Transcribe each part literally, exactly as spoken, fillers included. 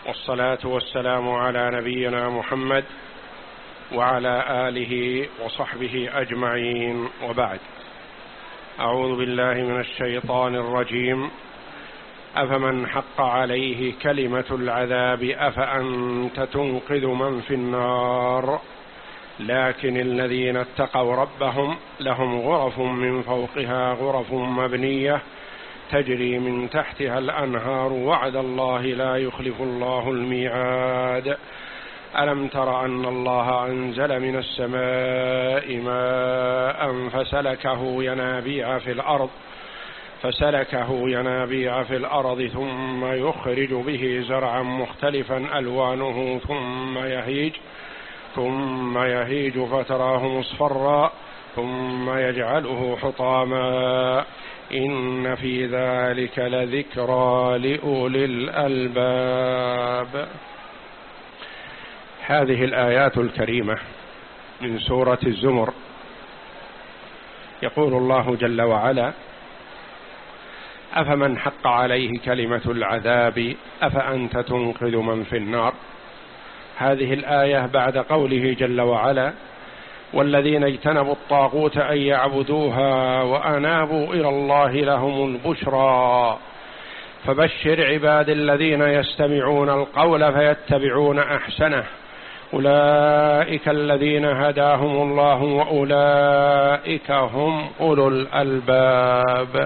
والصلاة والسلام على نبينا محمد وعلى آله وصحبه أجمعين، وبعد. أعوذ بالله من الشيطان الرجيم. أفمن حق عليه كلمة العذاب أفأنت تنقذ من في النار لكن الذين اتقوا ربهم لهم غرف من فوقها غرف مبنية تجري من تحتها الأنهار وعد الله لا يخلف الله الميعاد. ألم تر أن الله أنزل من السماء ماء فسلكه ينابيع في الأرض فسلكه ينابيع في الأرض ثم يخرج به زرعا مختلفا ألوانه ثم يهيج ثم يهيج فتراه مصفرا ثم يجعله حطاما إن في ذلك لذكرى لأولي الألباب. هذه الآيات الكريمة من سورة الزمر يقول الله جل وعلا: أفمن حق عليه كلمة العذاب أفأنت تنقذ من في النار. هذه الآية بعد قوله جل وعلا: والذين اجتنبوا الطاغوت أن يعبدوها وأنابوا إلى الله لهم البشرى فبشر عباد الذين يستمعون القول فيتبعون أحسنه أولئك الذين هداهم الله وأولئك هم أولو الألباب.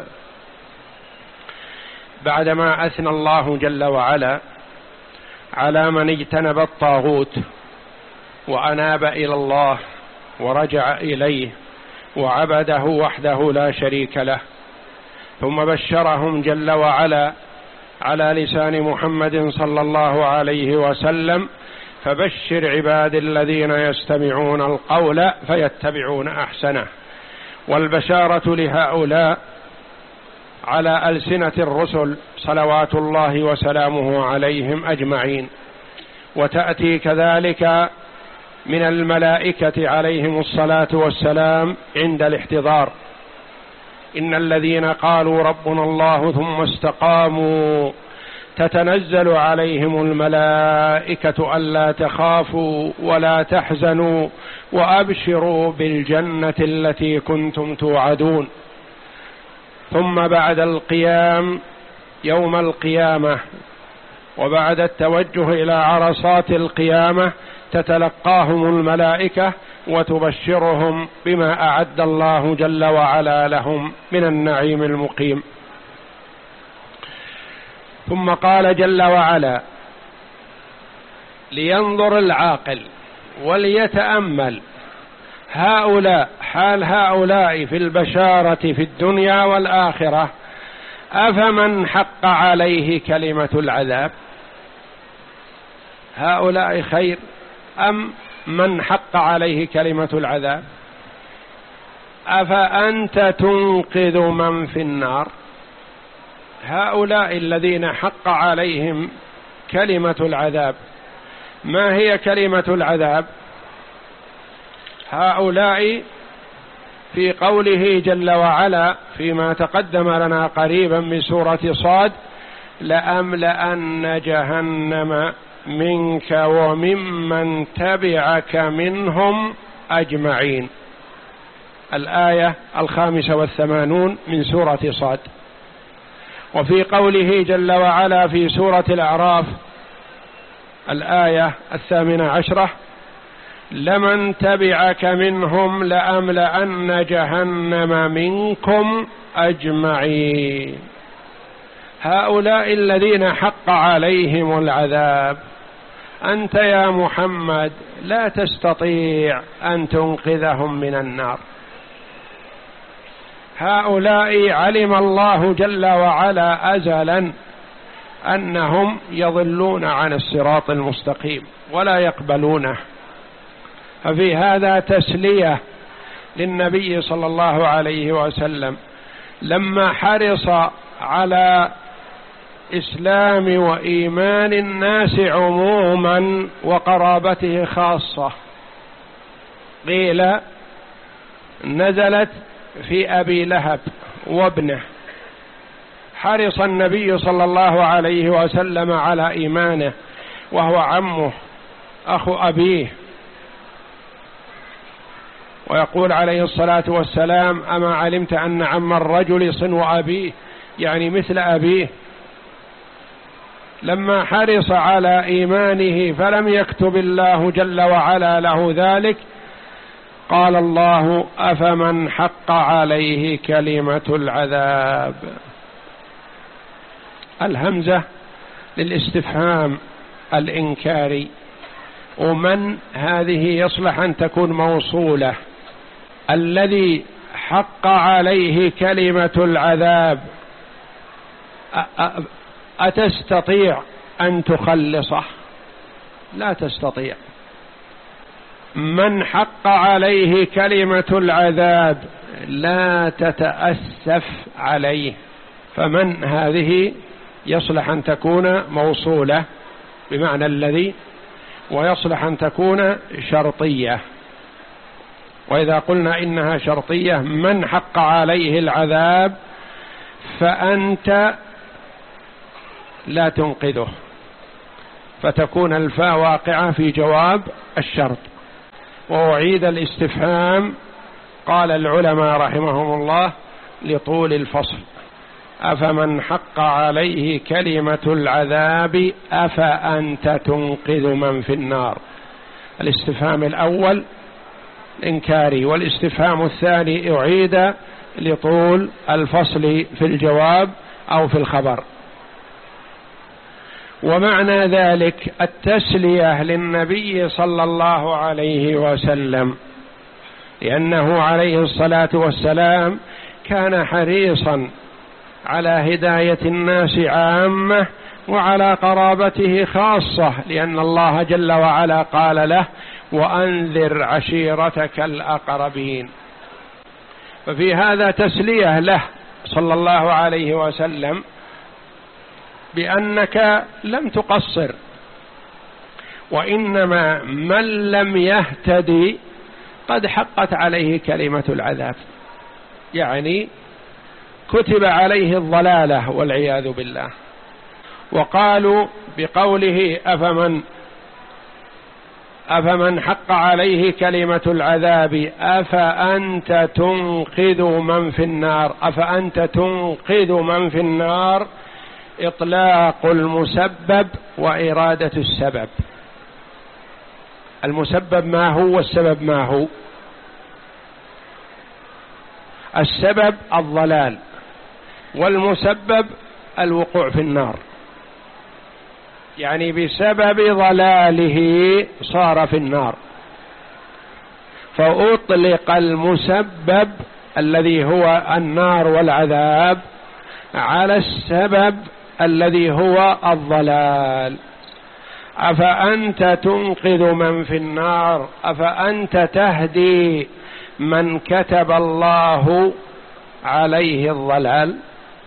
بعدما أثنى الله جل وعلا على من اجتنب الطاغوت وأناب إلى الله ورجع إليه وعبده وحده لا شريك له، ثم بشرهم جل وعلا على لسان محمد صلى الله عليه وسلم: فبشر عباد الذين يستمعون القول فيتبعون أحسنه. والبشارة لهؤلاء على ألسنة الرسل صلوات الله وسلامه عليهم أجمعين، وتأتي كذلك من الملائكة عليهم الصلاة والسلام عند الاحتضار: إن الذين قالوا ربنا الله ثم استقاموا تتنزل عليهم الملائكة ألا تخافوا ولا تحزنوا وأبشروا بالجنة التي كنتم توعدون. ثم بعد القيام يوم القيامة وبعد التوجه إلى عرصات القيامة تتلقاهم الملائكة وتبشرهم بما أعد الله جل وعلا لهم من النعيم المقيم. ثم قال جل وعلا: لينظر العاقل وليتأمل هؤلاء حال هؤلاء في البشارة في الدنيا والآخرة أفمن حق عليه كلمة العذاب. هؤلاء خير أم من حق عليه كلمة العذاب؟ أفأنت تنقذ من في النار. هؤلاء الذين حق عليهم كلمة العذاب، ما هي كلمة العذاب؟ هؤلاء في قوله جل وعلا فيما تقدم لنا قريبا من سورة صاد: لأملأن جهنم منك وممن تبعك منهم أجمعين. الآية الخامسة والثمانون من سورة صاد. وفي قوله جل وعلا في سورة الأعراف الآية الثامنة عشرة: لمن تبعك منهم لأملأن جهنم منكم أجمعين. هؤلاء الذين حق عليهم العذاب أنت يا محمد لا تستطيع أن تنقذهم من النار. هؤلاء علم الله جل وعلا أزلا أنهم يضلون عن الصراط المستقيم ولا يقبلونه، ففي هذا تسلية للنبي صلى الله عليه وسلم لما حرص على إسلام وإيمان الناس عموما وقرابته خاصة. قيل نزلت في أبي لهب وابنه، حرص النبي صلى الله عليه وسلم على إيمانه وهو عمه أخو أبيه، ويقول عليه الصلاة والسلام: أما علمت أن عم الرجل صنو أبيه، يعني مثل أبيه. لما حرص على إيمانه فلم يكتب الله جل وعلا له ذلك، قال الله: أفمن حق عليه كلمة العذاب. الهمزة للاستفهام الإنكاري، ومن هذه يصلح أن تكون موصولة. الذي حق عليه كلمة العذاب أتستطيع أن تخلصه؟ لا تستطيع. من حق عليه كلمة العذاب لا تتأسف عليه. فمن هذه يصلح أن تكون موصولة بمعنى الذي، ويصلح أن تكون شرطية. وإذا قلنا إنها شرطية: من حق عليه العذاب فأنت لا تنقذه، فتكون الفاء واقعة في جواب الشرط. وأعيد الاستفهام، قال العلماء رحمهم الله لطول الفصل: أفمن حق عليه كلمة العذاب أفأنت تنقذ من في النار. الاستفهام الأول إنكاري، والاستفهام الثاني أعيد لطول الفصل في الجواب أو في الخبر. ومعنى ذلك التسلية للنبي صلى الله عليه وسلم، لأنه عليه الصلاة والسلام كان حريصا على هداية الناس عامة وعلى قرابته خاصة، لأن الله جل وعلا قال له: وأنذر عشيرتك الأقربين. ففي هذا تسلية له صلى الله عليه وسلم بأنك لم تقصر، وإنما من لم يهتدي قد حقت عليه كلمة العذاب، يعني كتب عليه الضلالة والعياذ بالله. وقالوا بقوله أفمن أفمن حق عليه كلمة العذاب أفأنت تنقذ من في النار، أفأنت تنقذ من في النار، إطلاق المسبب وإرادة السبب. المسبب ما هو والسبب ما هو؟ السبب الضلال، والمسبب الوقوع في النار، يعني بسبب ضلاله صار في النار. فأطلق المسبب الذي هو النار والعذاب على السبب الذي هو الضلال. أفأنت تنقذ من في النار، أفأنت تهدي من كتب الله عليه الضلال،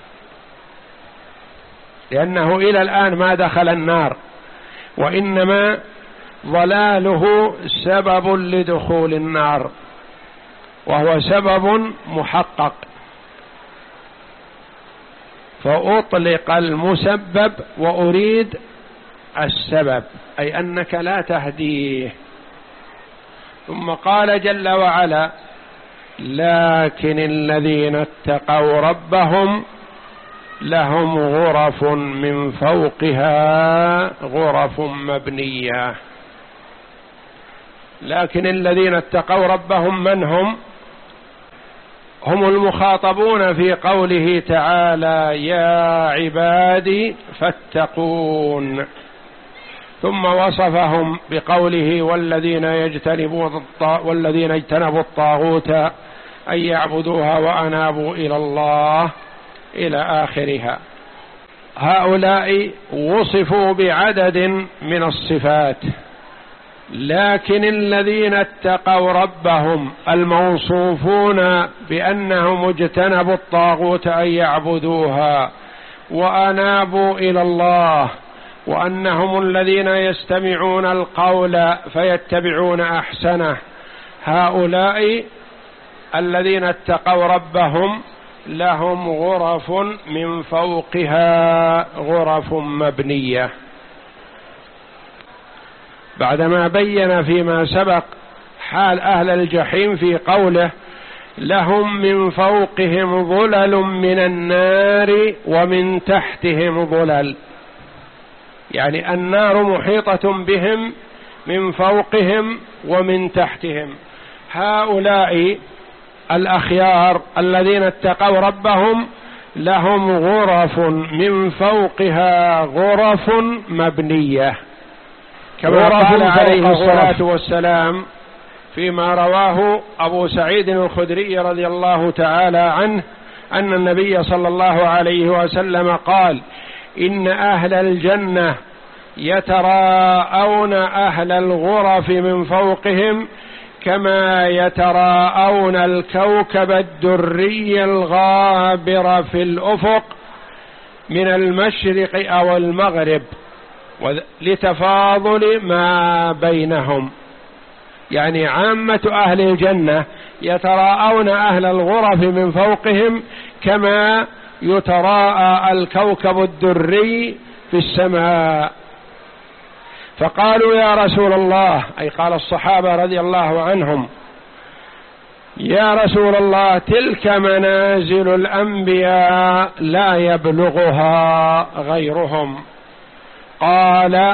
لأنه إلى الآن ما دخل النار، وإنما ضلاله سبب لدخول النار، وهو سبب محقق. فأطلق المسبب وأريد السبب، أي أنك لا تهديه. ثم قال جل وعلا: لكن الذين اتقوا ربهم لهم غرف من فوقها غرف مبنية. لكن الذين اتقوا ربهم من هم؟ هم المخاطبون في قوله تعالى: يا عبادي فاتقون. ثم وصفهم بقوله: والذين يجتنبون والذين اجتنبوا الطاغوت أن يعبدوها وأنابوا إلى الله إلى آخرها. هؤلاء وصفوا بعدد من الصفات، لكن الذين اتقوا ربهم الموصوفون بأنهم اجتنبوا الطاغوت أن يعبدوها وأنابوا إلى الله، وأنهم الذين يستمعون القول فيتبعون أحسنه، هؤلاء الذين اتقوا ربهم لهم غرف من فوقها غرف مبنية. بعدما بين فيما سبق حال أهل الجحيم في قوله لهم من فوقهم ظلل من النار ومن تحتهم ظلل، يعني النار محيطة بهم من فوقهم ومن تحتهم. هؤلاء الأخيار الذين اتقوا ربهم لهم غرف من فوقها غرف مبنية، كما قال عليه الصلاة والسلام فيما رواه أبو سعيد الخدري رضي الله تعالى عنه أن النبي صلى الله عليه وسلم قال إن أهل الجنة يتراءون أهل الغرف من فوقهم كما يتراءون الكوكب الدري الغابر في الأفق من المشرق أو المغرب لتفاضل ما بينهم. يعني عامة أهل الجنة يتراءون أهل الغرف من فوقهم كما يتراءى الكوكب الدري في السماء. فقالوا يا رسول الله، أي قال الصحابة رضي الله عنهم يا رسول الله تلك منازل الأنبياء لا يبلغها غيرهم. قال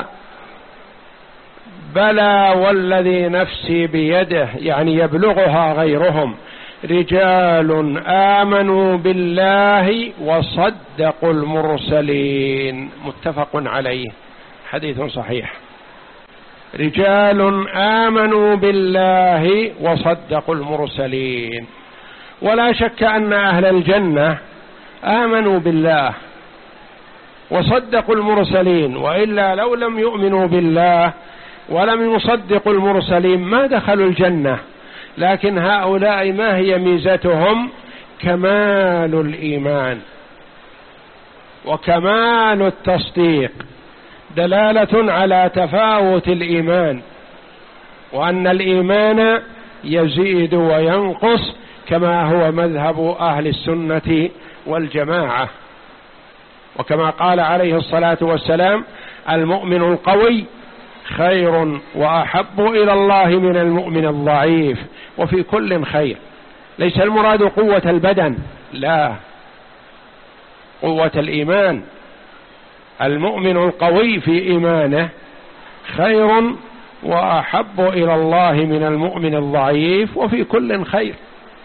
بلى والذي نفسي بيده، يعني يبلغها غيرهم، رجال آمنوا بالله وصدقوا المرسلين. متفق عليه، حديث صحيح. رجال آمنوا بالله وصدقوا المرسلين. ولا شك أن أهل الجنة آمنوا بالله وصدقوا المرسلين، وإلا لو لم يؤمنوا بالله ولم يصدقوا المرسلين ما دخلوا الجنة. لكن هؤلاء ما هي ميزتهم؟ كمال الإيمان وكمال التصديق، دلالة على تفاوت الإيمان، وأن الإيمان يزيد وينقص كما هو مذهب أهل السنة والجماعة. وكما قال عليه الصلاة والسلام المؤمن القوي خير وأحب إلى الله من المؤمن الضعيف، وفي كل خير. ليس المراد قوة البدن، لا، قوة الإيمان. المؤمن القوي في إيمانه خير وأحب إلى الله من المؤمن الضعيف، وفي كل خير.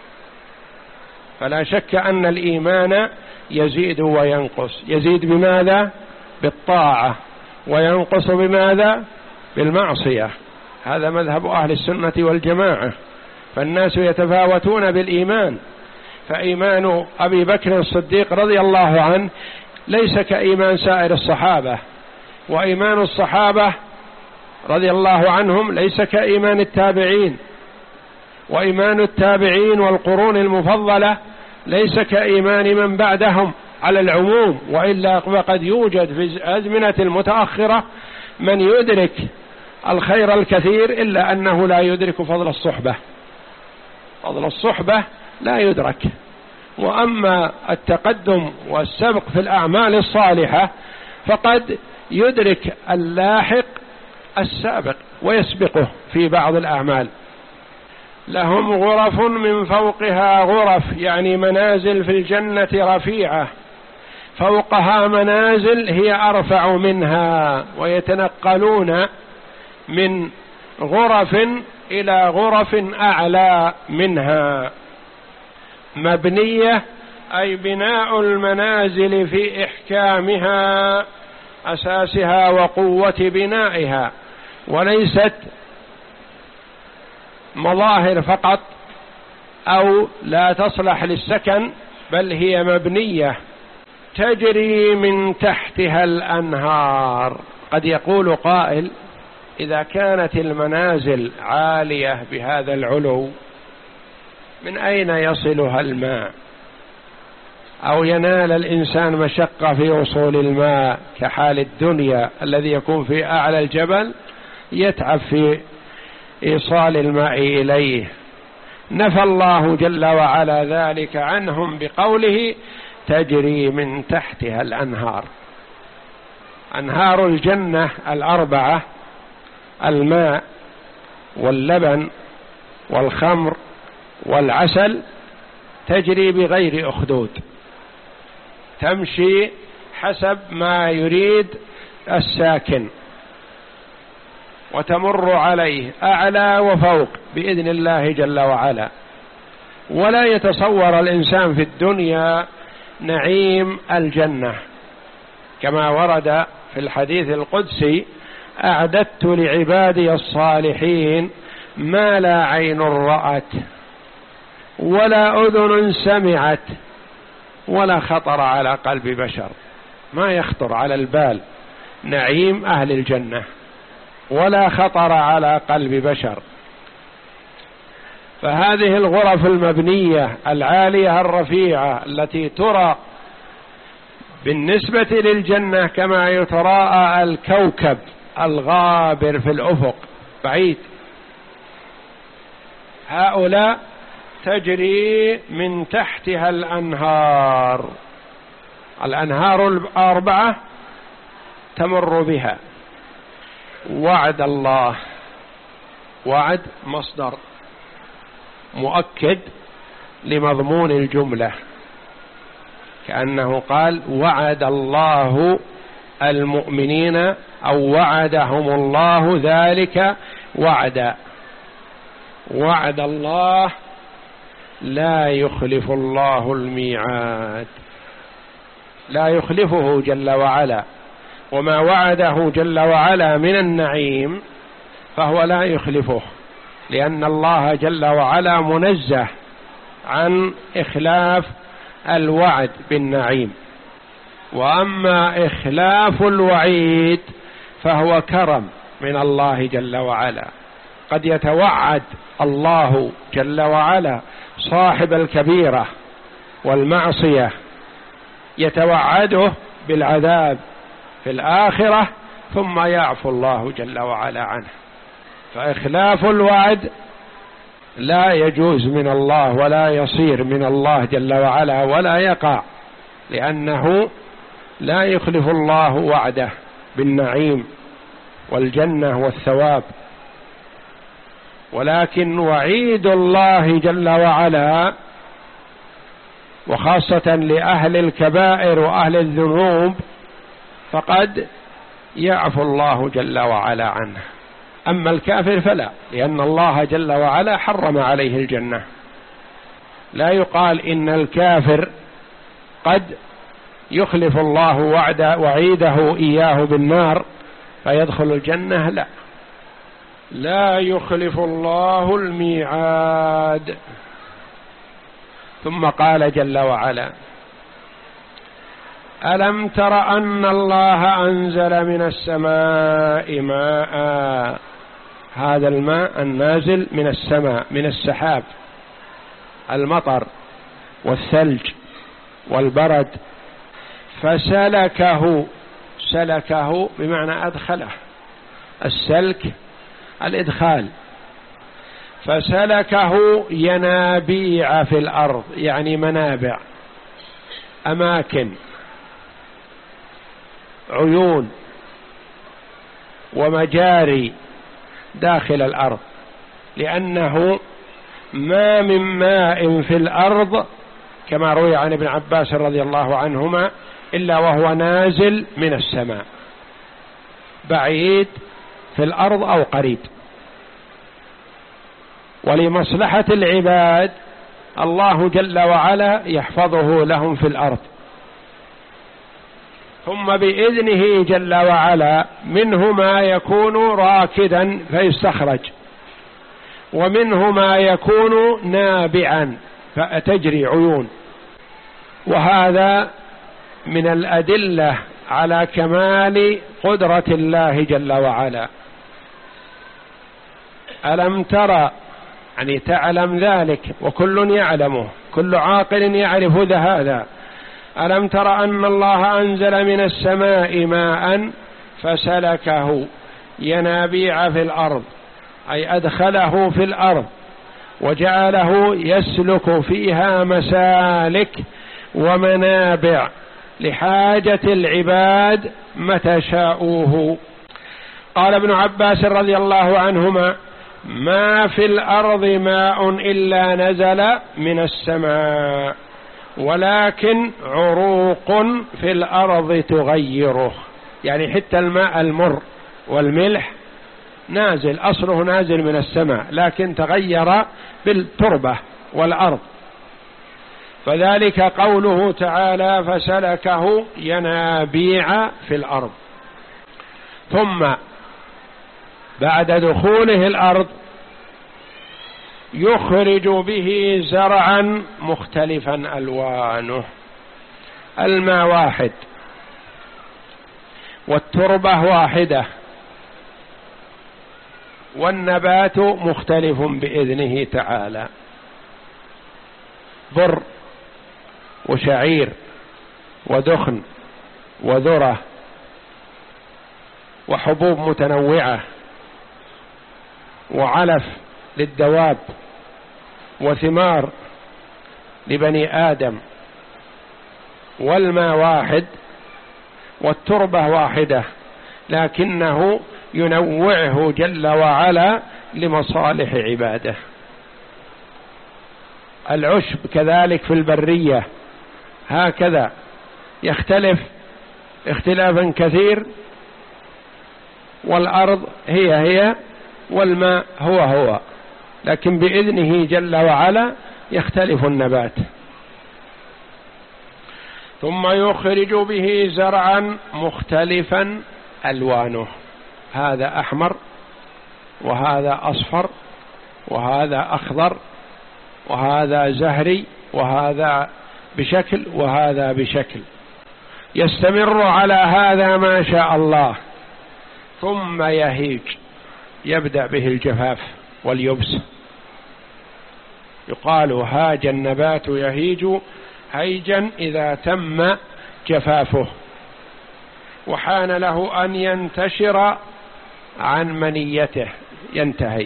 فلا شك أن الإيمان يزيد وينقص. يزيد بماذا؟ بالطاعة. وينقص بماذا؟ بالمعصية. هذا مذهب أهل السنة والجماعة. فالناس يتفاوتون بالإيمان، فإيمان أبي بكر الصديق رضي الله عنه ليس كإيمان سائر الصحابة، وإيمان الصحابة رضي الله عنهم ليس كإيمان التابعين، وإيمان التابعين والقرون المفضلة ليس كإيمان من بعدهم على العموم. وإلا فقد يوجد في الأزمنة المتأخرة من يدرك الخير الكثير إلا أنه لا يدرك فضل الصحبة. فضل الصحبة لا يدرك. وأما التقدم والسبق في الأعمال الصالحة فقد يدرك اللاحق السابق ويسبقه في بعض الأعمال. لهم غرف من فوقها غرف، يعني منازل في الجنة رفيعة، فوقها منازل هي أرفع منها، ويتنقلون من غرف إلى غرف أعلى منها. مبنية أي بناء المنازل في إحكامها، أساسها وقوة بنائها، وليست مظاهر فقط أو لا تصلح للسكن، بل هي مبنية تجري من تحتها الأنهار. قد يقول قائل إذا كانت المنازل عالية بهذا العلو من أين يصلها الماء؟ أو ينال الإنسان مشقة في وصول الماء كحال الدنيا الذي يكون في أعلى الجبل يتعب في إيصال الماء إليه. نفى الله جل وعلا ذلك عنهم بقوله تجري من تحتها الأنهار. أنهار الجنة الأربعة الماء واللبن والخمر والعسل تجري بغير أخدود، تمشي حسب ما يريد الساكن وتمر عليه أعلى وفوق بإذن الله جل وعلا. ولا يتصور الإنسان في الدنيا نعيم الجنة، كما ورد في الحديث القدسي: أعددت لعبادي الصالحين ما لا عين رأت ولا أذن سمعت ولا خطر على قلب بشر. ما يخطر على البال نعيم أهل الجنة ولا خطر على قلب بشر. فهذه الغرف المبنية العالية الرفيعة التي ترى بالنسبة للجنة كما يتراءى الكوكب الغابر في الأفق بعيد، هؤلاء تجري من تحتها الأنهار، الأنهار الأربعة تمر بها. وعد الله، وعد مصدر مؤكد لمضمون الجملة، كأنه قال: وعد الله المؤمنين أو وعدهم الله ذلك وعدا. وعد الله لا يخلف الله الميعاد، لا يخلفه جل وعلا، وما وعده جل وعلا من النعيم فهو لا يخلفه، لأن الله جل وعلا منزه عن إخلاف الوعد بالنعيم. وأما إخلاف الوعيد فهو كرم من الله جل وعلا. قد يتوعد الله جل وعلا صاحب الكبيرة والمعصية، يتوعده بالعذاب في الآخرة ثم يعفو الله جل وعلا عنه. فإخلاف الوعد لا يجوز من الله ولا يصير من الله جل وعلا ولا يقع، لأنه لا يخلف الله وعده بالنعيم والجنة والثواب. ولكن وعيد الله جل وعلا وخاصة لأهل الكبائر وأهل الذنوب فقد يعفو الله جل وعلا عنه. أما الكافر فلا، لأن الله جل وعلا حرم عليه الجنة. لا يقال إن الكافر قد يخلف الله وعد وعيده إياه بالنار فيدخل الجنة، لا، لا يخلف الله الميعاد. ثم قال جل وعلا: ألم تر أن الله أنزل من السماء ماء. هذا الماء النازل من السماء من السحاب، المطر والثلج والبرد، فسلكه، سلكه بمعنى أدخله، السلك الإدخال، فسلكه ينابيع في الأرض، يعني منابع، أماكن، عيون ومجاري داخل الأرض، لأنه ما من ماء في الأرض كما روي عن ابن عباس رضي الله عنهما إلا وهو نازل من السماء، بعيد في الأرض أو قريب. ولمصلحة العباد الله جل وعلا يحفظه لهم في الأرض، ثم بإذنه جل وعلا منه ما يكون راكدا فيستخرج، ومنه ما يكون نابعا فتجري عيون. وهذا من الأدلة على كمال قدرة الله جل وعلا. ألم ترى، يعني تعلم ذلك، وكل يعلمه، كل عاقل يعرف هذا. ألم تر أن الله أنزل من السماء ماء فسلكه ينابيع في الأرض، أي أدخله في الأرض وجعله يسلك فيها مسالك ومنابع لحاجة العباد متى شاءوه. قال ابن عباس رضي الله عنهما: ما في الأرض ماء إلا نزل من السماء، ولكن عروق في الأرض تغيره. يعني حتى الماء المر والملح نازل، أصله نازل من السماء، لكن تغير بالتربة والأرض. فذلك قوله تعالى: فسلكه ينابيع في الأرض. ثم بعد دخوله الأرض يخرج به زرعا مختلفا ألوانه. الماء واحد والتربة واحدة والنبات مختلف بإذنه تعالى، بر وشعير ودخن وذرة وحبوب متنوعة وعلف للدواب وثمار لبني آدم، والماء واحد والتربة واحدة، لكنه ينوعه جل وعلا لمصالح عباده. العشب كذلك في البرية هكذا يختلف اختلافا كثير، والأرض هي هي والماء هو هو، لكن بإذنه جل وعلا يختلف النبات. ثم يخرج به زرعا مختلفا ألوانه، هذا أحمر وهذا أصفر وهذا أخضر وهذا زهري وهذا بشكل وهذا بشكل، يستمر على هذا ما شاء الله. ثم يهيج، يبدأ به الجفاف واليبس. يقال هاج النبات يهيج هيجا إذا تم جفافه، وحان له أن ينتشر عن منيته، ينتهي.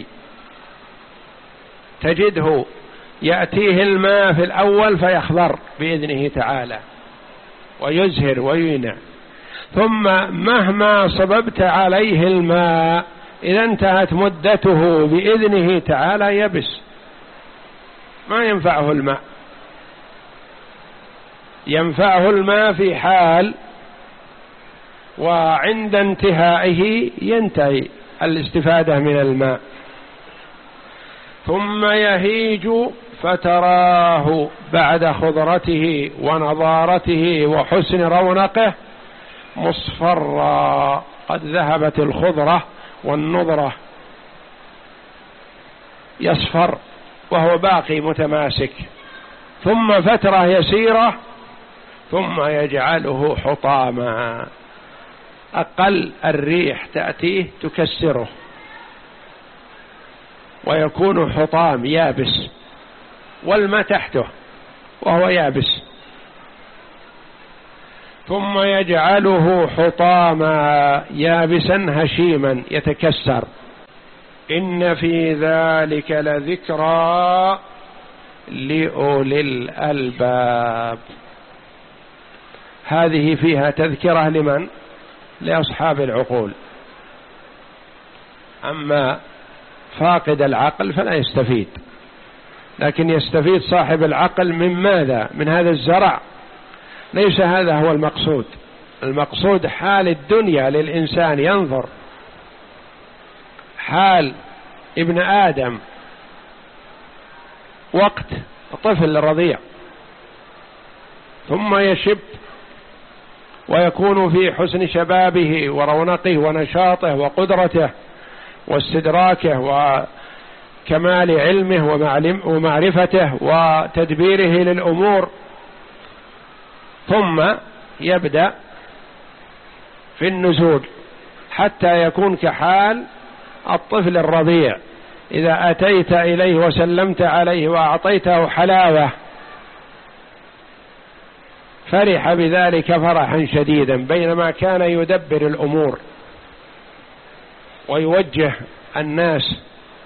تجده يأتيه الماء في الأول فيخضر بإذنه تعالى ويزهر وينع، ثم مهما صببت عليه الماء إذا انتهت مدته بإذنه تعالى يبس، ما ينفعه الماء. ينفعه الماء في حال، وعند انتهائه ينتهي الاستفادة من الماء. ثم يهيج فتراه بعد خضرته ونضارته وحسن رونقه مصفرا، قد ذهبت الخضرة والنضرة، يصفر وهو باقي متماسك. ثم فترة يسيرة ثم يجعله حطاما، أقل الريح تأتيه تكسره ويكون حطام يابس، والماء تحته وهو يابس. ثم يجعله حطاما يابسا هشيما يتكسر. إن في ذلك لذكرى لأولي الألباب. هذه فيها تذكرة لمن؟ لأصحاب العقول. أما فاقد العقل فلا يستفيد، لكن يستفيد صاحب العقل من ماذا؟ من هذا الزرع. ليس هذا هو المقصود. المقصود حال الدنيا للإنسان، ينظر حال ابن آدم وقت طفل رضيع، ثم يشب ويكون في حسن شبابه ورونقه ونشاطه وقدرته واستدراكه وكمال علمه ومعرفته وتدبيره للأمور، ثم يبدأ في النزول حتى يكون كحال الطفل الرضيع. إذا أتيت إليه وسلمت عليه وأعطيته حلاوة فرح بذلك فرحا شديدا، بينما كان يدبر الأمور ويوجه الناس،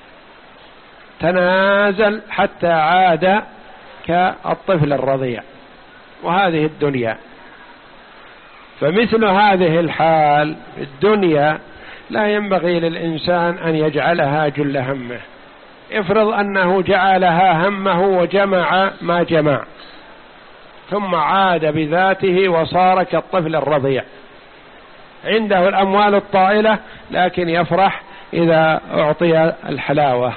تنازل حتى عاد كالطفل الرضيع. وهذه الدنيا، فمثل هذه الحال الدنيا لا ينبغي للإنسان أن يجعلها جل همه. افرض أنه جعلها همه وجمع ما جمع ثم عاد بذاته وصار كالطفل الرضيع، عنده الأموال الطائلة لكن يفرح إذا أعطي الحلاوة،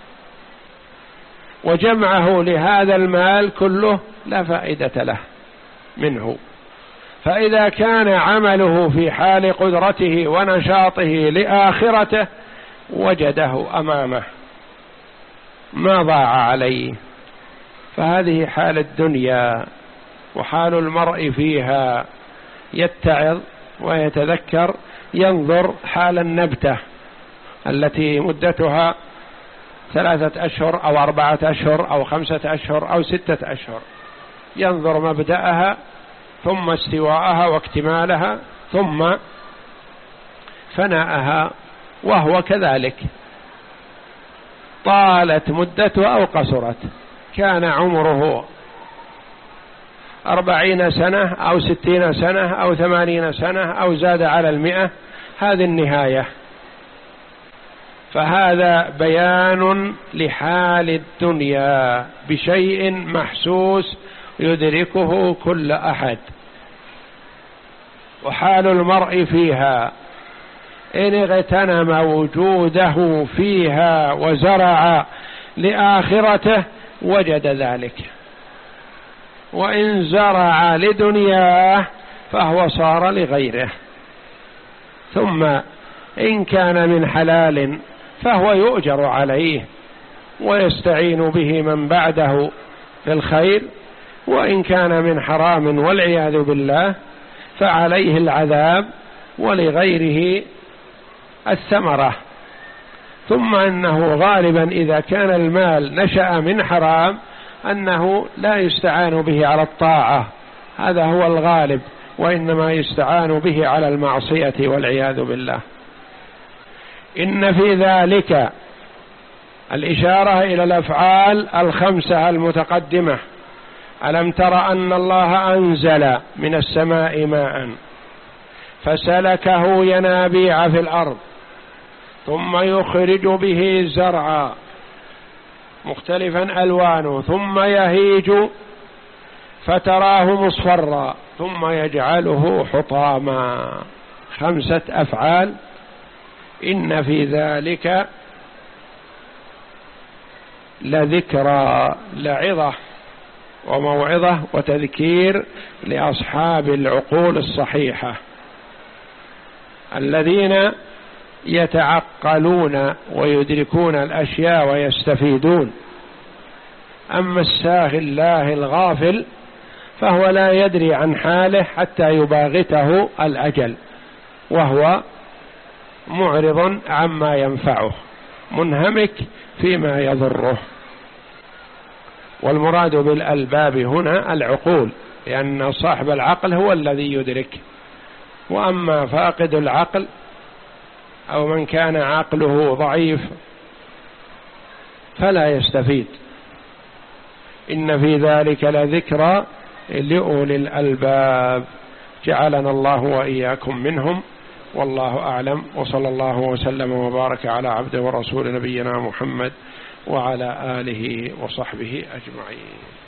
وجمعه لهذا المال كله لا فائدة له منه. فإذا كان عمله في حال قدرته ونشاطه لآخرته وجده أمامه ما ضاع عليه. فهذه حال الدنيا وحال المرء فيها، يتعظ ويتذكر، ينظر حال النبتة التي مدتها ثلاثة أشهر أو أربعة أشهر أو خمسة أشهر أو ستة أشهر، ينظر مبدأها ثم استواءها واكتمالها ثم فناءها، وهو كذلك طالت مدته أو قصرت، كان عمره أربعين سنة أو ستين سنة أو ثمانين سنة أو زاد على المئة، هذه النهاية. فهذا بيان لحال الدنيا بشيء محسوس يدركه كل أحد. وحال المرء فيها إن اغتنم وجوده فيها وزرع لآخرته وجد ذلك، وإن زرع لدنياه فهو صار لغيره. ثم إن كان من حلال فهو يؤجر عليه ويستعين به من بعده في الخير، وإن كان من حرام والعياذ بالله فعليه العذاب ولغيره الثمرة. ثم أنه غالبا إذا كان المال نشأ من حرام أنه لا يستعان به على الطاعة، هذا هو الغالب، وإنما يستعان به على المعصية والعياذ بالله. إن في ذلك الإشارة إلى الأفعال الخمسة المتقدمة. ألم تر أن الله أنزل من السماء ماء فسلكه ينابيع في الأرض ثم يخرج به زرعا مختلفا ألوانه ثم يهيج فتراه مصفرا ثم يجعله حطاما. خمسة أفعال. إن في ذلك لذكرى، لعظة وموعظة وتذكير لأصحاب العقول الصحيحة الذين يتعقلون ويدركون الأشياء ويستفيدون. أما الساهي الله الغافل فهو لا يدري عن حاله حتى يباغته الأجل، وهو معرض عما ينفعه منهمك فيما يضره. والمراد بالألباب هنا العقول، لأن صاحب العقل هو الذي يدرك، وأما فاقد العقل أو من كان عقله ضعيف فلا يستفيد. إن في ذلك لذكرى لأولي الألباب، جعلنا الله وإياكم منهم، والله أعلم. وصلى الله وسلم وبارك على عبده ورسول نبينا محمد وعلى آله وصحبه أجمعين.